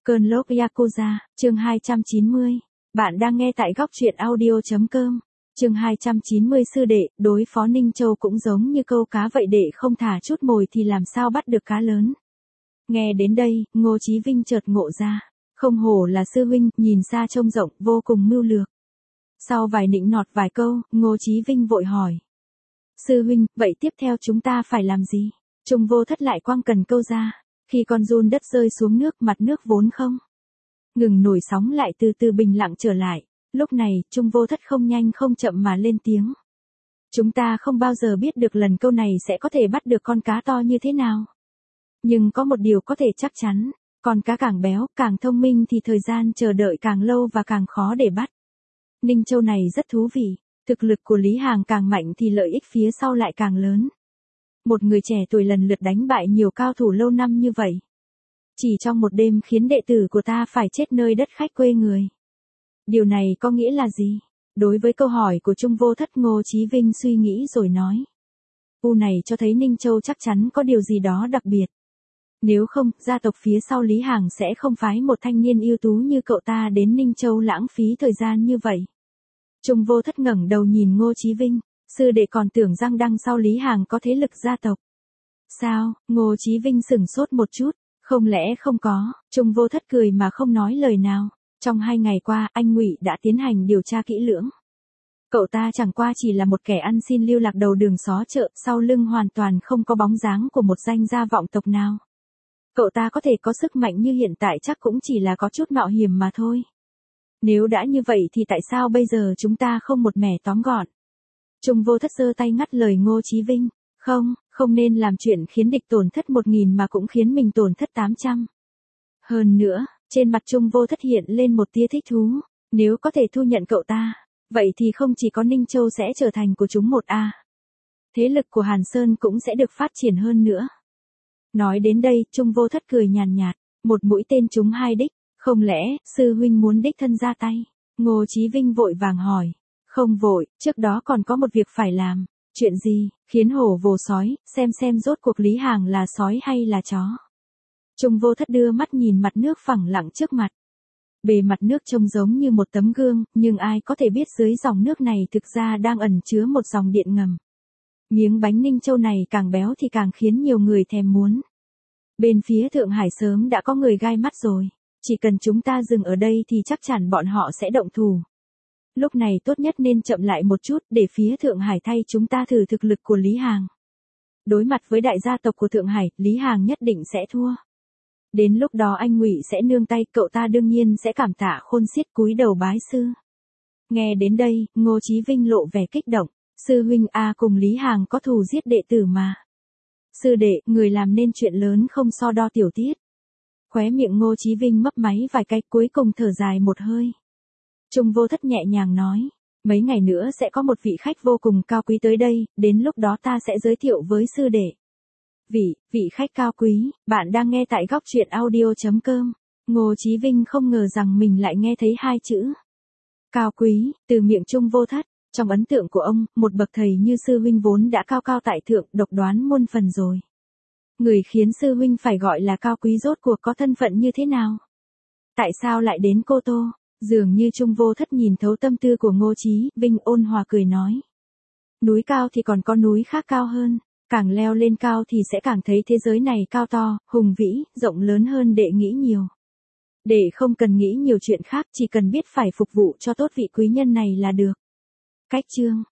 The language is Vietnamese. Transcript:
Cơn lốc Yakuza, chương 290. Bạn đang nghe tại góc truyện audio.com. Chương 290 sư đệ, đối phó Ninh Châu cũng giống như câu cá vậy, đệ không thả chút mồi thì làm sao bắt được cá lớn. Nghe đến đây, Ngô Chí Vinh chợt ngộ ra, không hổ là sư huynh, nhìn xa trông rộng, vô cùng mưu lược. Sau vài nịnh nọt vài câu, Ngô Chí Vinh vội hỏi: sư huynh, vậy tiếp theo chúng ta phải làm gì? Trung Vô Thất lại quăng cần câu ra. Khi con giun đất rơi xuống nước, mặt nước vốn không ngừng nổi sóng lại từ từ bình lặng trở lại. Lúc này, Trung Vô Thất không nhanh không chậm mà lên tiếng: chúng ta không bao giờ biết được lần câu này sẽ có thể bắt được con cá to như thế nào. Nhưng có một điều có thể chắc chắn, con cá càng béo, càng thông minh thì thời gian chờ đợi càng lâu và càng khó để bắt. Ninh Châu này rất thú vị, thực lực của Lý Hàng càng mạnh thì lợi ích phía sau lại càng lớn. Một người trẻ tuổi lần lượt đánh bại nhiều cao thủ lâu năm như vậy, chỉ trong một đêm khiến đệ tử của ta phải chết nơi đất khách quê người. Điều này có nghĩa là gì? Đối với câu hỏi của Trung Vô Thất, Ngô Chí Vinh suy nghĩ rồi nói: này cho thấy Ninh Châu chắc chắn có điều gì đó đặc biệt. Nếu không, gia tộc phía sau Lý Hàng sẽ không phái một thanh niên ưu tú như cậu ta đến Ninh Châu lãng phí thời gian như vậy. Trung Vô Thất ngẩng đầu nhìn Ngô Chí Vinh: sư đệ còn tưởng rằng đằng sau Lý Hàng có thế lực gia tộc. Sao? Ngô Chí Vinh sửng sốt một chút. Không lẽ không có? Trung Vô Thất cười mà không nói lời nào. Trong 2 ngày qua, anh Ngụy đã tiến hành điều tra kỹ lưỡng. Cậu ta chẳng qua chỉ là một kẻ ăn xin lưu lạc đầu đường xó chợ, sau lưng hoàn toàn không có bóng dáng của một danh gia vọng tộc nào. Cậu ta có thể có sức mạnh như hiện tại chắc cũng chỉ là có chút mạo hiểm mà thôi. Nếu đã như vậy thì tại sao bây giờ chúng ta không một mẻ tóm gọn? Trung Vô Thất giơ tay ngắt lời Ngô Chí Vinh: không nên làm chuyện khiến địch tổn thất 1000 mà cũng khiến mình tổn thất 800. Hơn nữa, trên mặt Trung Vô Thất hiện lên một tia thích thú, nếu có thể thu nhận cậu ta, vậy thì không chỉ có Ninh Châu sẽ trở thành của chúng một a. Thế lực của Hàn Sơn cũng sẽ được phát triển hơn nữa. Nói đến đây, Trung Vô Thất cười nhàn nhạt, một mũi tên trúng 2 đích, không lẽ sư huynh muốn đích thân ra tay? Ngô Chí Vinh vội vàng hỏi: không vội, trước đó còn có một việc phải làm. Chuyện gì? Khiến hổ vồ sói, xem rốt cuộc Lý Hàng là sói hay là chó. Trung Vô Thất đưa mắt nhìn mặt nước phẳng lặng trước mặt. Bề mặt nước trông giống như một tấm gương, nhưng ai có thể biết dưới dòng nước này thực ra đang ẩn chứa một dòng điện ngầm. Miếng bánh Ninh Châu này càng béo thì càng khiến nhiều người thèm muốn. Bên phía Thượng Hải sớm đã có người gai mắt rồi, chỉ cần chúng ta dừng ở đây thì chắc chắn bọn họ sẽ động thủ. Lúc này tốt nhất nên chậm lại một chút để phía Thượng Hải thay chúng ta thử thực lực của Lý Hàng. Đối mặt với đại gia tộc của Thượng Hải, Lý Hàng nhất định sẽ thua. Đến lúc đó anh Ngụy sẽ nương tay, cậu ta đương nhiên sẽ cảm tạ khôn xiết cúi đầu bái sư. Nghe đến đây, Ngô Chí Vinh lộ vẻ kích động: sư huynh a, cùng Lý Hàng có thù giết đệ tử mà. Sư đệ, người làm nên chuyện lớn không so đo tiểu tiết. Khóe miệng Ngô Chí Vinh mấp máy vài cái, cuối cùng thở dài một hơi. Trung Vô Thất nhẹ nhàng nói: mấy ngày nữa sẽ có một vị khách vô cùng cao quý tới đây, đến lúc đó ta sẽ giới thiệu với sư đệ. Vị khách cao quý, bạn đang nghe tại góc truyện audio.com. Ngô Chí Vinh không ngờ rằng mình lại nghe thấy 2 chữ cao quý từ miệng Trung Vô Thất. Trong ấn tượng của ông, một bậc thầy như sư huynh vốn đã cao cao tại thượng, độc đoán muôn phần rồi. Người khiến sư huynh phải gọi là cao quý rốt cuộc có thân phận như thế nào? Tại sao lại đến Cô Tô? Dường như Trung Vô Thất nhìn thấu tâm tư của Ngô Chí Vinh, ôn hòa cười nói: núi cao thì còn có núi khác cao hơn, càng leo lên cao thì sẽ càng thấy thế giới này cao to, hùng vĩ, rộng lớn hơn đệ nghĩ nhiều. Đệ không cần nghĩ nhiều chuyện khác, chỉ cần biết phải phục vụ cho tốt vị quý nhân này là được. Cách chương